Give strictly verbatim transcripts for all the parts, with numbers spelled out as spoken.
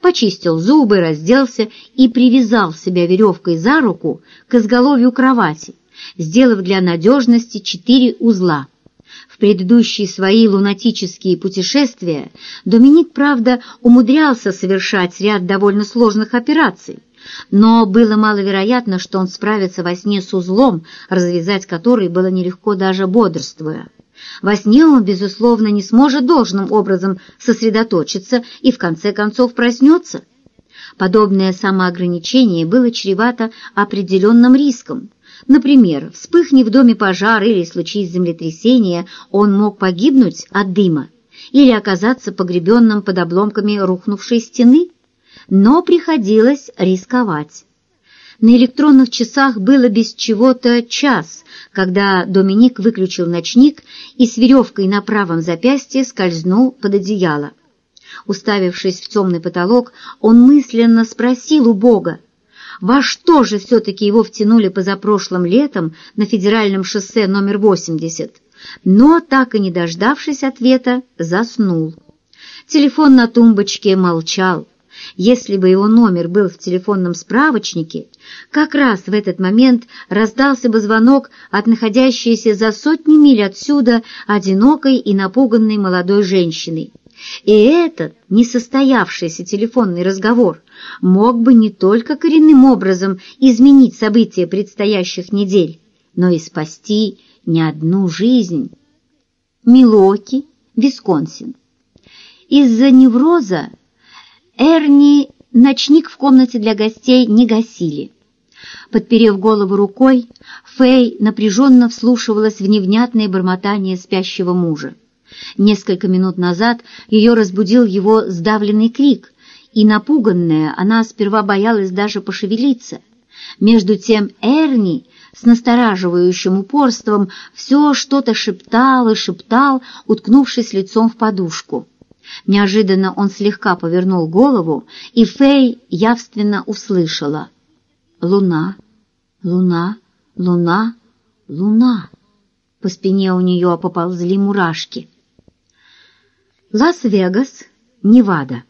почистил зубы, разделся и привязал себя веревкой за руку к изголовью кровати, сделав для надежности четыре узла. В предыдущие свои лунатические путешествия Доминик, правда, умудрялся совершать ряд довольно сложных операций, но было маловероятно, что он справится во сне с узлом, развязать который было нелегко даже бодрствуя. Во сне он, безусловно, не сможет должным образом сосредоточиться и в конце концов проснется. Подобное самоограничение было чревато определенным риском. Например, вспыхнет в доме пожар или случись землетрясение, он мог погибнуть от дыма или оказаться погребенным под обломками рухнувшей стены, но приходилось рисковать. На электронных часах было без чего-то час, когда Доминик выключил ночник и с веревкой на правом запястье скользнул под одеяло. Уставившись в темный потолок, он мысленно спросил у Бога, во что же все-таки его втянули позапрошлым летом на федеральном шоссе номер восемьдесят, но, так и не дождавшись ответа, заснул. Телефон на тумбочке молчал. Если бы его номер был в телефонном справочнике, как раз в этот момент раздался бы звонок от находящейся за сотни миль отсюда одинокой и напуганной молодой женщины. И этот несостоявшийся телефонный разговор мог бы не только коренным образом изменить события предстоящих недель, но и спасти не одну жизнь. Милуоки, Висконсин. Из-за невроза Эрни ночник в комнате для гостей не гасили. Подперев голову рукой, Фэй напряженно вслушивалась в невнятное бормотание спящего мужа. Несколько минут назад ее разбудил его сдавленный крик, и, напуганная, она сперва боялась даже пошевелиться. Между тем Эрни с настораживающим упорством все что-то шептал и шептал, уткнувшись лицом в подушку. Неожиданно он слегка повернул голову, и Фэй явственно услышала: «Луна, луна, луна, луна». По спине у нее поползли мурашки. Лас-Вегас, Невада.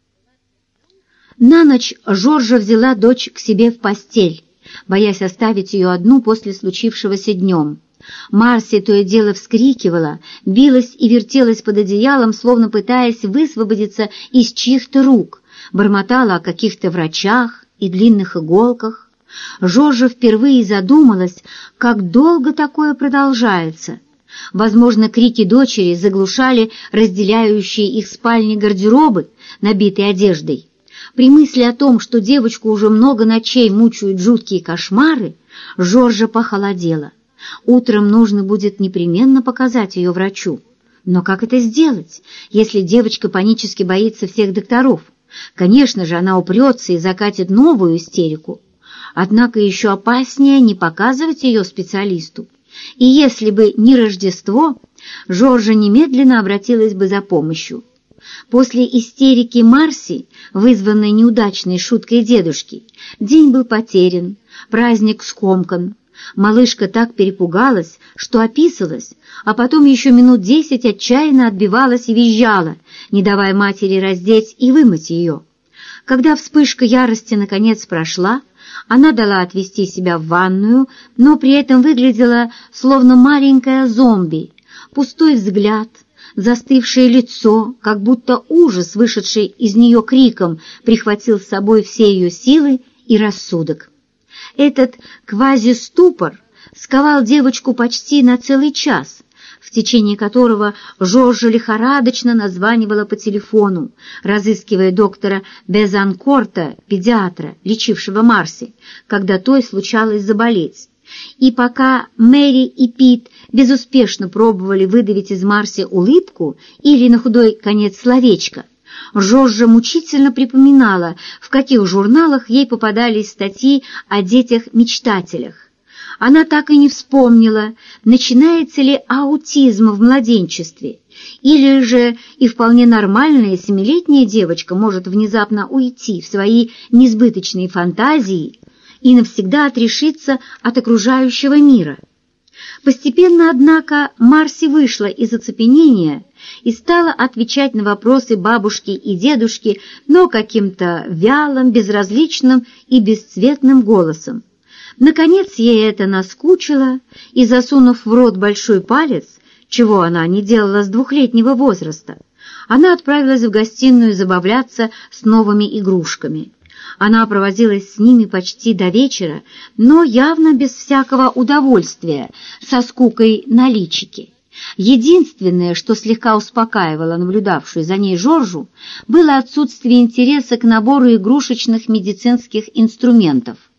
На ночь Жоржа взяла дочь к себе в постель, боясь оставить ее одну после случившегося днем. Марси то и дело вскрикивала, билась и вертелась под одеялом, словно пытаясь высвободиться из чьих-то рук, бормотала о каких-то врачах и длинных иголках. Жоржа впервые задумалась, как долго такое продолжается. Возможно, крики дочери заглушали разделяющие их спальни гардеробы, набитые одеждой. При мысли о том, что девочку уже много ночей мучают жуткие кошмары, Жоржа похолодела. Утром нужно будет непременно показать ее врачу. Но как это сделать, если девочка панически боится всех докторов? Конечно же, она упрется и закатит новую истерику. Однако еще опаснее не показывать ее специалисту. И если бы не Рождество, Жоржа немедленно обратилась бы за помощью. После истерики Марси, вызванной неудачной шуткой дедушки, день был потерян, праздник скомкан. Малышка так перепугалась, что описалась, а потом еще минут десять отчаянно отбивалась и визжала, не давая матери раздеть и вымыть ее. Когда вспышка ярости наконец прошла, она дала отвести себя в ванную, но при этом выглядела словно маленькая зомби. Пустой взгляд, застывшее лицо, как будто ужас, вышедший из нее криком, прихватил с собой все ее силы и рассудок. Этот квазиступор сковал девочку почти на целый час, в течение которого Жоржа лихорадочно названивала по телефону, разыскивая доктора Безанкорта, педиатра, лечившего Марси, когда той случалось заболеть. И пока Мэри и Пит безуспешно пробовали выдавить из Марси улыбку или, на худой конец, словечко, Жоржа мучительно припоминала, в каких журналах ей попадались статьи о детях-мечтателях. Она так и не вспомнила, начинается ли аутизм в младенчестве, или же и вполне нормальная семилетняя девочка может внезапно уйти в свои несбыточные фантазии и навсегда отрешиться от окружающего мира. Постепенно, однако, Марси вышла из оцепенения и стала отвечать на вопросы бабушки и дедушки, но каким-то вялым, безразличным и бесцветным голосом. Наконец ей это наскучило, и, засунув в рот большой палец, чего она не делала с двухлетнего возраста, она отправилась в гостиную забавляться с новыми игрушками. Она провозилась с ними почти до вечера, но явно без всякого удовольствия, со скукой на личике. Единственное, что слегка успокаивало наблюдавшую за ней Жоржу, было отсутствие интереса к набору игрушечных медицинских инструментов.